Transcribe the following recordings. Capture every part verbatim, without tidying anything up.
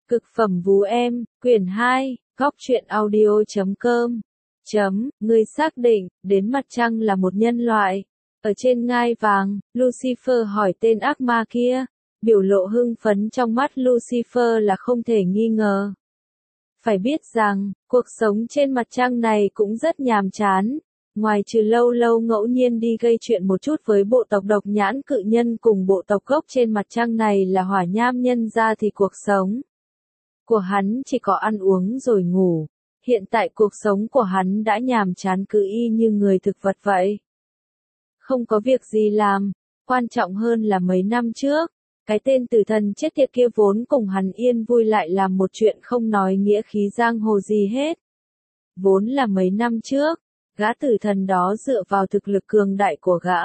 Cực phẩm vú em, quyển hai, góc truyện audio chấm com. Chấm, ngươi xác định, đến mặt trăng là một nhân loại. Ở trên ngai vàng, Lucifer hỏi tên ác ma kia. Biểu lộ hưng phấn trong mắt Lucifer là không thể nghi ngờ. Phải biết rằng, cuộc sống trên mặt trăng này cũng rất nhàm chán. Ngoài trừ lâu lâu ngẫu nhiên đi gây chuyện một chút với bộ tộc độc nhãn cự nhân cùng bộ tộc gốc trên mặt trăng này là hỏa nham nhân ra thì cuộc sống của hắn chỉ có ăn uống rồi ngủ. Hiện tại cuộc sống của hắn đã nhàm chán cứ y như người thực vật vậy. Không có việc gì làm, quan trọng hơn là mấy năm trước, cái tên tử thần chết tiệt kia vốn cùng hắn yên vui lại làm một chuyện không nói nghĩa khí giang hồ gì hết. Vốn là mấy năm trước, gã tử thần đó dựa vào thực lực cường đại của gã,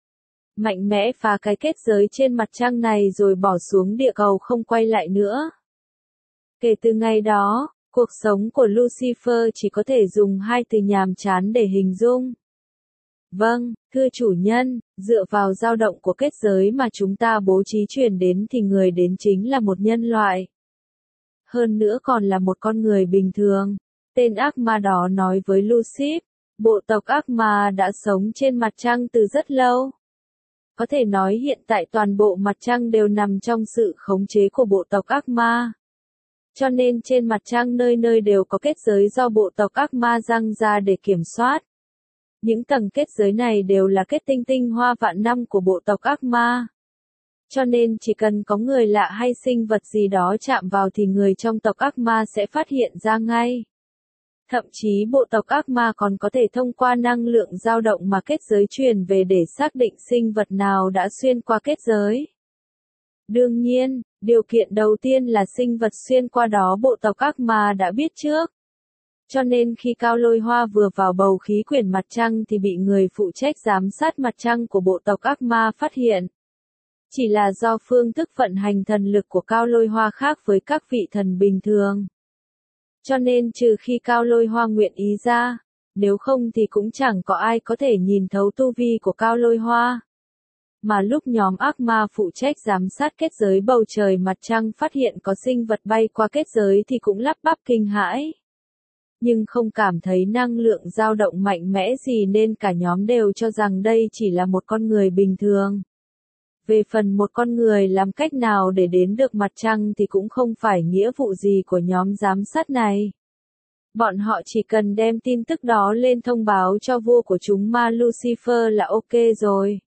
mạnh mẽ phá cái kết giới trên mặt trăng này rồi bỏ xuống địa cầu không quay lại nữa. Kể từ ngày đó, cuộc sống của Lucifer chỉ có thể dùng hai từ nhàm chán để hình dung. Vâng, thưa chủ nhân, dựa vào dao động của kết giới mà chúng ta bố trí truyền đến thì người đến chính là một nhân loại. Hơn nữa còn là một con người bình thường. Tên ác ma đó nói với Lucifer, bộ tộc ác ma đã sống trên mặt trăng từ rất lâu. Có thể nói hiện tại toàn bộ mặt trăng đều nằm trong sự khống chế của bộ tộc ác ma. Cho nên trên mặt trăng nơi nơi đều có kết giới do bộ tộc ác ma giăng ra để kiểm soát. Những tầng kết giới này đều là kết tinh tinh hoa vạn năm của bộ tộc ác ma. Cho nên chỉ cần có người lạ hay sinh vật gì đó chạm vào thì người trong tộc ác ma sẽ phát hiện ra ngay. Thậm chí bộ tộc ác ma còn có thể thông qua năng lượng dao động mà kết giới truyền về để xác định sinh vật nào đã xuyên qua kết giới. Đương nhiên, điều kiện đầu tiên là sinh vật xuyên qua đó bộ tộc ác ma đã biết trước. Cho nên khi Cao Lôi Hoa vừa vào bầu khí quyển mặt trăng thì bị người phụ trách giám sát mặt trăng của bộ tộc ác ma phát hiện. Chỉ là do phương thức vận hành thần lực của Cao Lôi Hoa khác với các vị thần bình thường. Cho nên trừ khi Cao Lôi Hoa nguyện ý ra, nếu không thì cũng chẳng có ai có thể nhìn thấu tu vi của Cao Lôi Hoa. Mà lúc nhóm ác ma phụ trách giám sát kết giới bầu trời mặt trăng phát hiện có sinh vật bay qua kết giới thì cũng lắp bắp kinh hãi. Nhưng không cảm thấy năng lượng dao động mạnh mẽ gì nên cả nhóm đều cho rằng đây chỉ là một con người bình thường. Về phần một con người làm cách nào để đến được mặt trăng thì cũng không phải nghĩa vụ gì của nhóm giám sát này. Bọn họ chỉ cần đem tin tức đó lên thông báo cho vua của chúng ma Lucifer là ok rồi.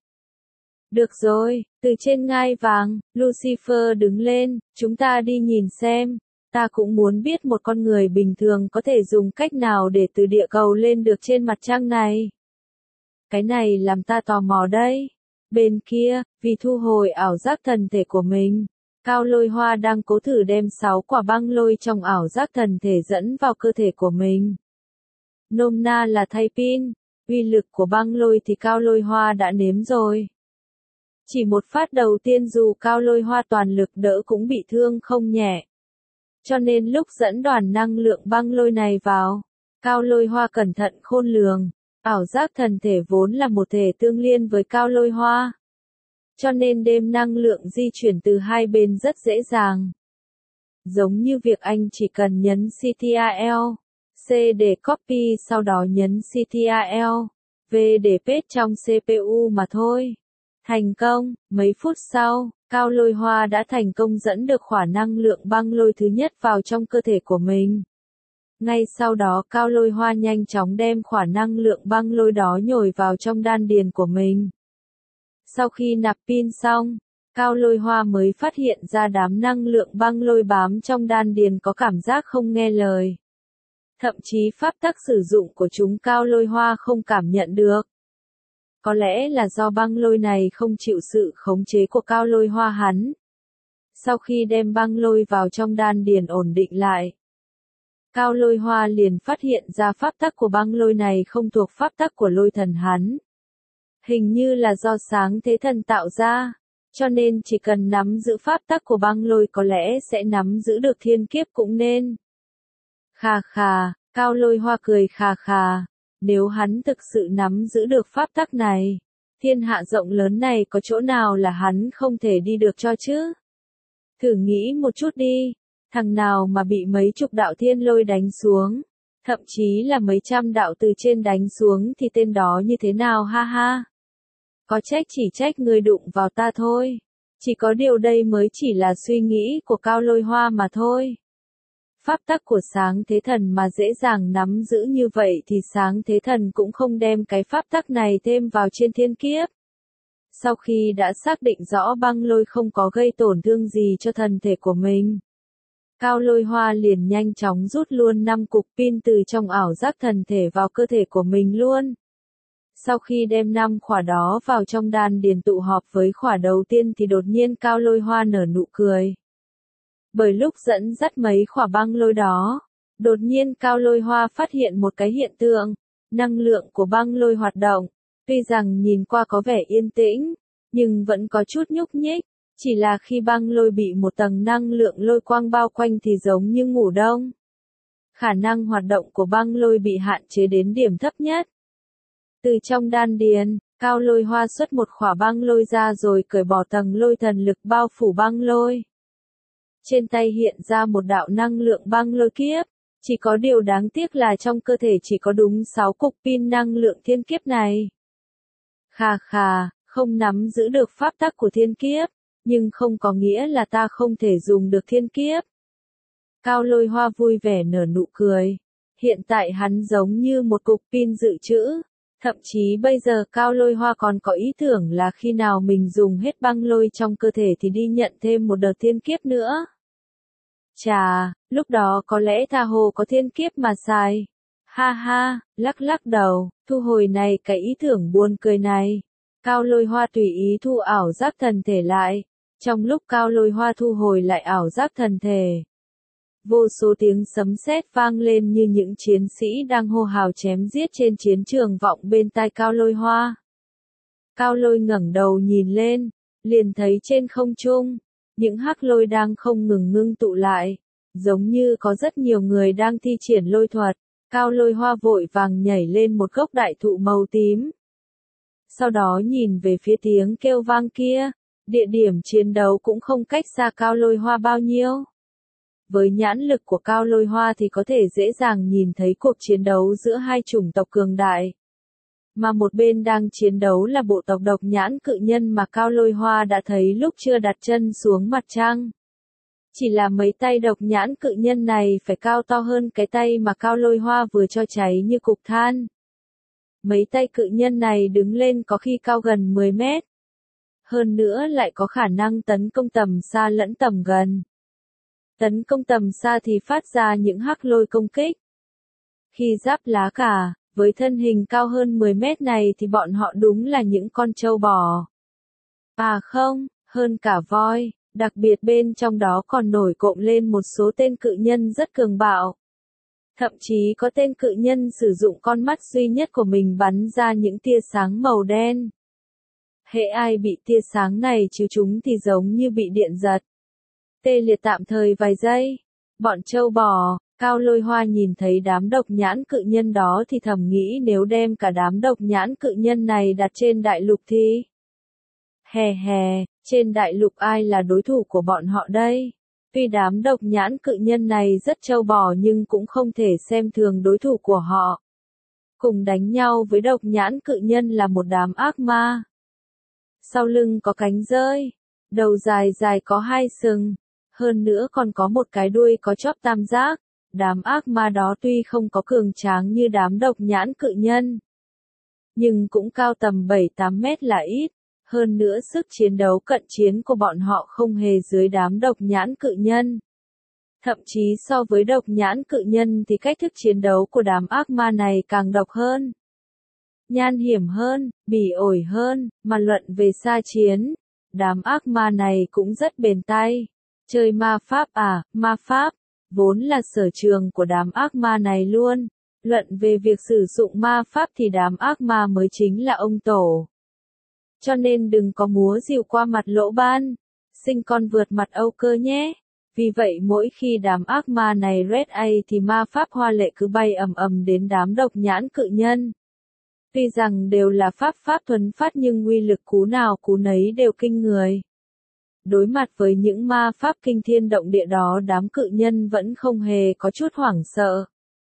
Được rồi, từ trên ngai vàng, Lucifer đứng lên, chúng ta đi nhìn xem. Ta cũng muốn biết một con người bình thường có thể dùng cách nào để từ địa cầu lên được trên mặt trăng này. Cái này làm ta tò mò đấy. Bên kia, vì thu hồi ảo giác thần thể của mình, Cao Lôi Hoa đang cố thử đem sáu quả băng lôi trong ảo giác thần thể dẫn vào cơ thể của mình. Nôm na là thay pin, uy lực của băng lôi thì Cao Lôi Hoa đã nếm rồi. Chỉ một phát đầu tiên dù Cao Lôi Hoa toàn lực đỡ cũng bị thương không nhẹ. Cho nên lúc dẫn đoàn năng lượng băng lôi này vào, Cao Lôi Hoa cẩn thận khôn lường, ảo giác thần thể vốn là một thể tương liên với Cao Lôi Hoa. Cho nên đem năng lượng di chuyển từ hai bên rất dễ dàng. Giống như việc anh chỉ cần nhấn Ctrl, C để copy sau đó nhấn Ctrl, V để paste trong xê pê u mà thôi. Thành công, mấy phút sau, Cao Lôi Hoa đã thành công dẫn được khỏa năng lượng băng lôi thứ nhất vào trong cơ thể của mình. Ngay sau đó Cao Lôi Hoa nhanh chóng đem khỏa năng lượng băng lôi đó nhồi vào trong đan điền của mình. Sau khi nạp pin xong, Cao Lôi Hoa mới phát hiện ra đám năng lượng băng lôi bám trong đan điền có cảm giác không nghe lời. Thậm chí pháp tắc sử dụng của chúng Cao Lôi Hoa không cảm nhận được. Có lẽ là do băng lôi này không chịu sự khống chế của Cao Lôi Hoa hắn. Sau khi đem băng lôi vào trong đan điền ổn định lại, Cao Lôi Hoa liền phát hiện ra pháp tắc của băng lôi này không thuộc pháp tắc của lôi thần hắn. Hình như là do sáng thế thần tạo ra, cho nên chỉ cần nắm giữ pháp tắc của băng lôi có lẽ sẽ nắm giữ được thiên kiếp cũng nên. Khà khà, Cao Lôi Hoa cười khà khà. Nếu hắn thực sự nắm giữ được pháp tắc này, thiên hạ rộng lớn này có chỗ nào là hắn không thể đi được cho chứ? Thử nghĩ một chút đi, Thằng nào mà bị mấy chục đạo thiên lôi đánh xuống, thậm chí là mấy trăm đạo từ trên đánh xuống thì tên đó như thế nào ha ha. Có trách chỉ trách người đụng vào ta thôi. Chỉ có điều đây mới chỉ là suy nghĩ của Cao Lôi Hoa mà thôi. Pháp tắc của sáng thế thần mà dễ dàng nắm giữ như vậy thì sáng thế thần cũng không đem cái pháp tắc này thêm vào trên thiên kiếp. Sau khi đã xác định rõ băng lôi không có gây tổn thương gì cho thần thể của mình, Cao Lôi Hoa liền nhanh chóng rút luôn năm cục pin từ trong ảo giác thần thể vào cơ thể của mình luôn. Sau khi đem năm khỏa đó vào trong đan điền tụ họp với khỏa đầu tiên thì đột nhiên Cao Lôi Hoa nở nụ cười. Bởi lúc dẫn dắt mấy khỏa băng lôi đó, đột nhiên Cao Lôi Hoa phát hiện một cái hiện tượng, năng lượng của băng lôi hoạt động, tuy rằng nhìn qua có vẻ yên tĩnh, nhưng vẫn có chút nhúc nhích, chỉ là khi băng lôi bị một tầng năng lượng lôi quang bao quanh thì giống như ngủ đông. Khả năng hoạt động của băng lôi bị hạn chế đến điểm thấp nhất. Từ trong đan điền, Cao Lôi Hoa xuất một khỏa băng lôi ra rồi cởi bỏ tầng lôi thần lực bao phủ băng lôi. Trên tay hiện ra một đạo năng lượng băng lôi kiếp, chỉ có điều đáng tiếc là trong cơ thể chỉ có đúng sáu cục pin năng lượng thiên kiếp này. Khà khà, không nắm giữ được pháp tắc của thiên kiếp, nhưng không có nghĩa là ta không thể dùng được thiên kiếp. Cao Lôi Hoa vui vẻ nở nụ cười. Hiện tại hắn giống như một cục pin dự trữ. Thậm chí bây giờ Cao Lôi Hoa còn có ý tưởng là khi nào mình dùng hết băng lôi trong cơ thể thì đi nhận thêm một đợt thiên kiếp nữa. Chà, lúc đó có lẽ tha hồ có thiên kiếp mà xài. Ha ha, lắc lắc đầu, thu hồi này cái ý tưởng buồn cười này. Cao Lôi Hoa tùy ý thu ảo giác thần thể lại. Trong lúc Cao Lôi Hoa thu hồi lại ảo giác thần thể, vô số tiếng sấm sét vang lên như những chiến sĩ đang hô hào chém giết trên chiến trường vọng bên tai Cao Lôi Hoa. Cao Lôi ngẩng đầu nhìn lên, liền thấy trên không trung, những hắc lôi đang không ngừng ngưng tụ lại, giống như có rất nhiều người đang thi triển lôi thuật. Cao Lôi Hoa vội vàng nhảy lên một gốc đại thụ màu tím. Sau đó nhìn về phía tiếng kêu vang kia, địa điểm chiến đấu cũng không cách xa Cao Lôi Hoa bao nhiêu. Với nhãn lực của Cao Lôi Hoa thì có thể dễ dàng nhìn thấy cuộc chiến đấu giữa hai chủng tộc cường đại. Mà một bên đang chiến đấu là bộ tộc độc nhãn cự nhân mà Cao Lôi Hoa đã thấy lúc chưa đặt chân xuống mặt trăng. Chỉ là mấy tay độc nhãn cự nhân này phải cao to hơn cái tay mà Cao Lôi Hoa vừa cho cháy như cục than. Mấy tay cự nhân này đứng lên có khi cao gần mười mét. Hơn nữa lại có khả năng tấn công tầm xa lẫn tầm gần. Tấn công tầm xa thì phát ra những hắc lôi công kích. Khi giáp lá cả, với thân hình cao hơn mười mét này thì bọn họ đúng là những con trâu bò. À không, hơn cả voi, đặc biệt bên trong đó còn nổi cộm lên một số tên cự nhân rất cường bạo. Thậm chí có tên cự nhân sử dụng con mắt duy nhất của mình bắn ra những tia sáng màu đen. Hễ ai bị tia sáng này chiếu chúng thì giống như bị điện giật. Tê liệt tạm thời vài giây. Bọn trâu bò, Cao Lôi Hoa nhìn thấy đám độc nhãn cự nhân đó thì thầm nghĩ nếu đem cả đám độc nhãn cự nhân này đặt trên đại lục thì... Hè hè, trên đại lục ai là đối thủ của bọn họ đây? Tuy đám độc nhãn cự nhân này rất trâu bò nhưng cũng không thể xem thường đối thủ của họ. Cùng đánh nhau với độc nhãn cự nhân là một đám ác ma. Sau lưng có cánh rơi, đầu dài dài có hai sừng, hơn nữa còn có một cái đuôi có chóp tam giác. Đám ác ma đó tuy không có cường tráng như đám độc nhãn cự nhân, nhưng cũng cao tầm bảy tám mét là ít. Hơn nữa sức chiến đấu cận chiến của bọn họ không hề dưới đám độc nhãn cự nhân. Thậm chí so với độc nhãn cự nhân thì cách thức chiến đấu của đám ác ma này càng độc hơn. Nhan hiểm hơn, bỉ ổi hơn, mà luận về xa chiến, đám ác ma này cũng rất bền tay. Chơi ma pháp à, ma pháp, vốn là sở trường của đám ác ma này luôn. Luận về việc sử dụng ma pháp thì đám ác ma mới chính là ông tổ. Cho nên đừng có múa rìu qua mặt lỗ ban, sinh con vượt mặt Âu Cơ nhé. Vì vậy mỗi khi đám ác ma này red A thì ma pháp hoa lệ cứ bay ầm ầm đến đám độc nhãn cự nhân. Tuy rằng đều là pháp pháp thuần phát nhưng uy lực cú nào cú nấy đều kinh người. Đối mặt với những ma pháp kinh thiên động địa đó, đám cự nhân vẫn không hề có chút hoảng sợ.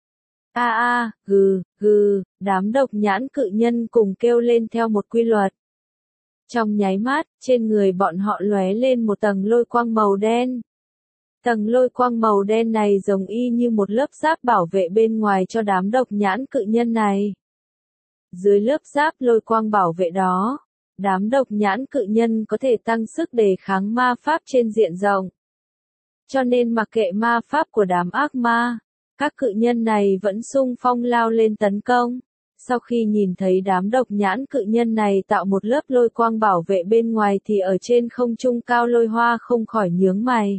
A a, gừ, gừ, đám độc nhãn cự nhân cùng kêu lên theo một quy luật. Trong nháy mắt, trên người bọn họ lóe lên một tầng lôi quang màu đen. Tầng lôi quang màu đen này giống y như một lớp giáp bảo vệ bên ngoài cho đám độc nhãn cự nhân này. Dưới lớp giáp lôi quang bảo vệ đó, đám độc nhãn cự nhân có thể tăng sức đề kháng ma pháp trên diện rộng. Cho nên mặc kệ ma pháp của đám ác ma, các cự nhân này vẫn xung phong lao lên tấn công. Sau khi nhìn thấy đám độc nhãn cự nhân này tạo một lớp lôi quang bảo vệ bên ngoài thì ở trên không trung Cao Lôi Hoa không khỏi nhướng mày.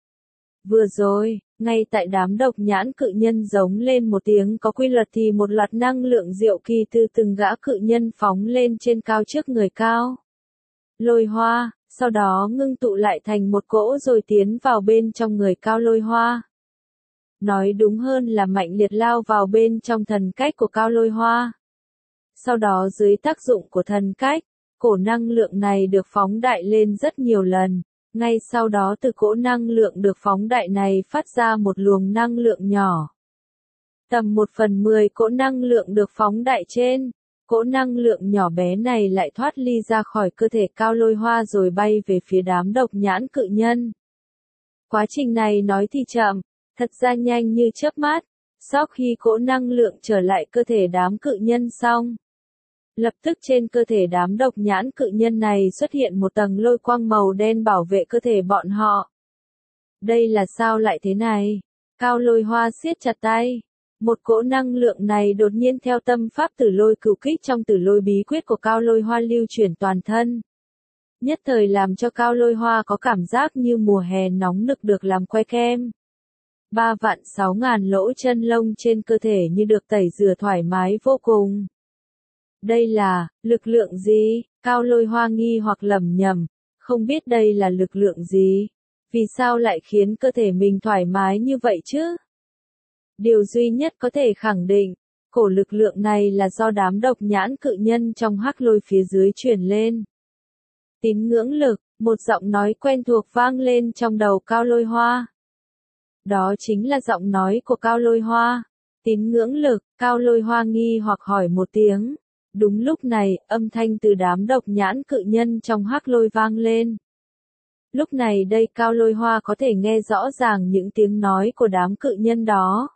Vừa rồi, ngay tại đám độc nhãn cự nhân giống lên một tiếng có quy luật thì một loạt năng lượng diệu kỳ từ từng gã cự nhân phóng lên trên cao trước người Cao Lôi Hoa, sau đó ngưng tụ lại thành một cỗ rồi tiến vào bên trong người Cao Lôi Hoa. Nói đúng hơn là mạnh liệt lao vào bên trong thần cách của Cao Lôi Hoa. Sau đó dưới tác dụng của thần cách, cổ năng lượng này được phóng đại lên rất nhiều lần. Ngay sau đó từ cỗ năng lượng được phóng đại này phát ra một luồng năng lượng nhỏ. Tầm một phần mười cỗ năng lượng được phóng đại trên. Cỗ năng lượng nhỏ bé này lại thoát ly ra khỏi cơ thể Cao Lôi Hoa rồi bay về phía đám độc nhãn cự nhân. Quá trình này nói thì chậm, thật ra nhanh như chớp mắt. Sau khi cỗ năng lượng trở lại cơ thể đám cự nhân xong, lập tức trên cơ thể đám độc nhãn cự nhân này xuất hiện một tầng lôi quang màu đen bảo vệ cơ thể bọn họ. Đây là sao lại thế này? Cao Lôi Hoa siết chặt tay. Một cỗ năng lượng này đột nhiên theo tâm pháp tử lôi cửu kích trong tử lôi bí quyết của Cao Lôi Hoa lưu chuyển toàn thân. Nhất thời làm cho Cao Lôi Hoa có cảm giác như mùa hè nóng nực được làm que kem. Ba vạn sáu ngàn lỗ chân lông trên cơ thể như được tẩy rửa thoải mái vô cùng. Đây là, lực lượng gì? Cao Lôi Hoa nghi hoặc lẩm nhẩm, không biết đây là lực lượng gì? Vì sao lại khiến cơ thể mình thoải mái như vậy chứ? Điều duy nhất có thể khẳng định, cổ lực lượng này là do đám độc nhãn cự nhân trong hắc lôi phía dưới truyền lên. Tín ngưỡng lực, một giọng nói quen thuộc vang lên trong đầu Cao Lôi Hoa. Đó chính là giọng nói của Cao Lôi Hoa. Tín ngưỡng lực, Cao Lôi Hoa nghi hoặc hỏi một tiếng. Đúng lúc này, âm thanh từ đám độc nhãn cự nhân trong hắc lôi vang lên. Lúc này đây Cao Lôi Hoa có thể nghe rõ ràng những tiếng nói của đám cự nhân đó.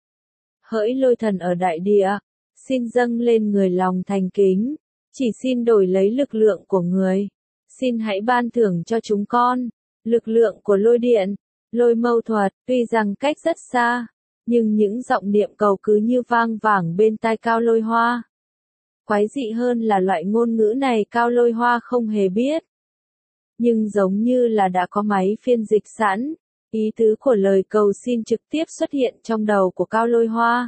Hỡi lôi thần ở đại địa, xin dâng lên người lòng thành kính, chỉ xin đổi lấy lực lượng của người. Xin hãy ban thưởng cho chúng con, lực lượng của lôi điện, lôi mâu thuật, tuy rằng cách rất xa, nhưng những giọng niệm cầu cứ như vang vẳng bên tai Cao Lôi Hoa. Quái dị hơn là loại ngôn ngữ này Cao Lôi Hoa không hề biết. Nhưng giống như là đã có máy phiên dịch sẵn, ý tứ của lời cầu xin trực tiếp xuất hiện trong đầu của Cao Lôi Hoa.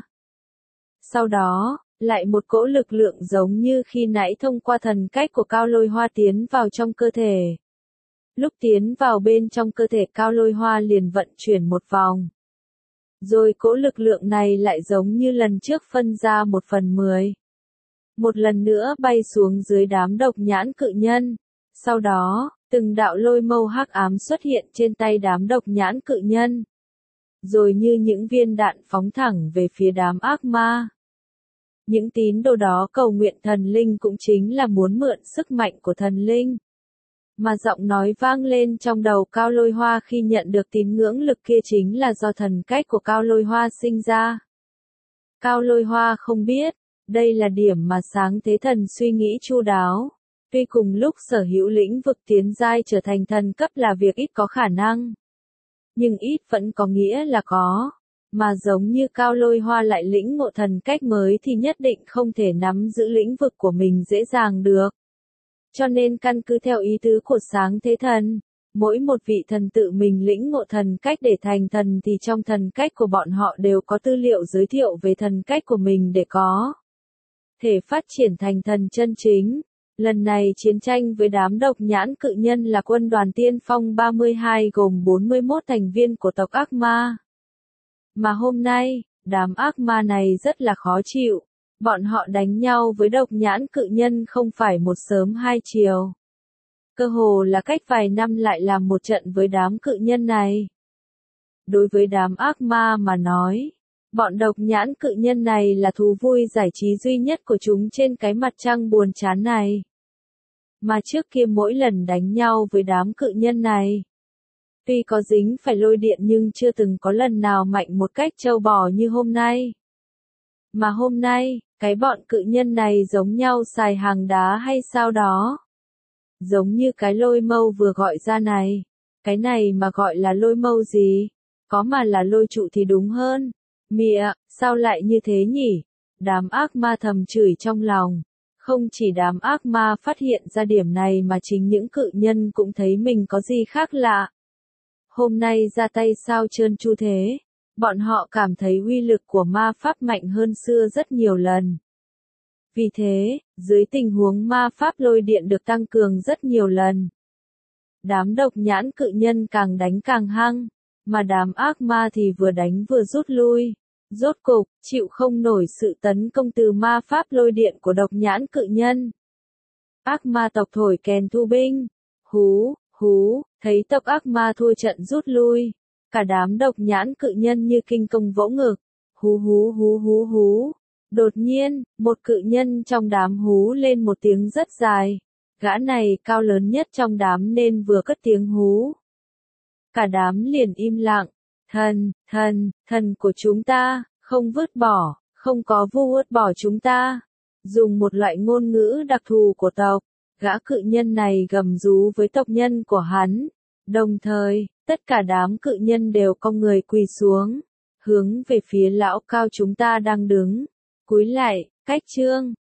Sau đó, lại một cỗ lực lượng giống như khi nãy thông qua thần cách của Cao Lôi Hoa tiến vào trong cơ thể. Lúc tiến vào bên trong cơ thể Cao Lôi Hoa liền vận chuyển một vòng. Rồi cỗ lực lượng này lại giống như lần trước phân ra một phần mười. Một lần nữa bay xuống dưới đám độc nhãn cự nhân. Sau đó, từng đạo lôi mâu hắc ám xuất hiện trên tay đám độc nhãn cự nhân. Rồi như những viên đạn phóng thẳng về phía đám ác ma. Những tín đồ đó cầu nguyện thần linh cũng chính là muốn mượn sức mạnh của thần linh. Mà giọng nói vang lên trong đầu Cao Lôi Hoa khi nhận được tín ngưỡng lực kia chính là do thần cách của Cao Lôi Hoa sinh ra. Cao Lôi Hoa không biết, đây là điểm mà sáng thế thần suy nghĩ chu đáo. Tuy cùng lúc sở hữu lĩnh vực tiến giai trở thành thần cấp là việc ít có khả năng. Nhưng ít vẫn có nghĩa là có. Mà giống như Cao Lôi Hoa lại lĩnh ngộ thần cách mới thì nhất định không thể nắm giữ lĩnh vực của mình dễ dàng được. Cho nên căn cứ theo ý tứ của sáng thế thần, mỗi một vị thần tự mình lĩnh ngộ thần cách để thành thần thì trong thần cách của bọn họ đều có tư liệu giới thiệu về thần cách của mình để có thể phát triển thành thần chân chính. Lần này chiến tranh với đám độc nhãn cự nhân là quân đoàn tiên phong ba mươi hai gồm bốn mươi mốt thành viên của tộc ác ma. Mà hôm nay, đám ác ma này rất là khó chịu. Bọn họ đánh nhau với độc nhãn cự nhân không phải một sớm hai chiều. Cơ hồ là cách vài năm lại làm một trận với đám cự nhân này. Đối với đám ác ma mà nói, bọn độc nhãn cự nhân này là thú vui giải trí duy nhất của chúng trên cái mặt trăng buồn chán này. Mà trước kia mỗi lần đánh nhau với đám cự nhân này, tuy có dính phải lôi điện nhưng chưa từng có lần nào mạnh một cách trâu bò như hôm nay. Mà hôm nay, cái bọn cự nhân này giống nhau xài hàng đá hay sao đó. Giống như cái lôi mâu vừa gọi ra này. Cái này mà gọi là lôi mâu gì? Có mà là lôi trụ thì đúng hơn. Mịa, sao lại như thế nhỉ? Đám ác ma thầm chửi trong lòng. Không chỉ đám ác ma phát hiện ra điểm này mà chính những cự nhân cũng thấy mình có gì khác lạ. Hôm nay ra tay sao trơn tru thế? Bọn họ cảm thấy uy lực của ma pháp mạnh hơn xưa rất nhiều lần. Vì thế, dưới tình huống ma pháp lôi điện được tăng cường rất nhiều lần, đám độc nhãn cự nhân càng đánh càng hăng, mà đám ác ma thì vừa đánh vừa rút lui. Rốt cục, chịu không nổi sự tấn công từ ma pháp lôi điện của độc nhãn cự nhân. Ác ma tộc thổi kèn thu binh. Hú, hú, thấy tộc ác ma thua trận rút lui. Cả đám độc nhãn cự nhân như kinh công vỗ ngực. Hú hú hú hú hú. Đột nhiên, một cự nhân trong đám hú lên một tiếng rất dài. Gã này cao lớn nhất trong đám nên vừa cất tiếng hú. Cả đám liền im lặng. Thần, thần, thần của chúng ta, không vứt bỏ, không có vu vứt bỏ chúng ta. Dùng một loại ngôn ngữ đặc thù của tộc, gã cự nhân này gầm rú với tộc nhân của hắn. Đồng thời, tất cả đám cự nhân đều cong người quỳ xuống, hướng về phía lão cao chúng ta đang đứng. Cúi lại, cách trương.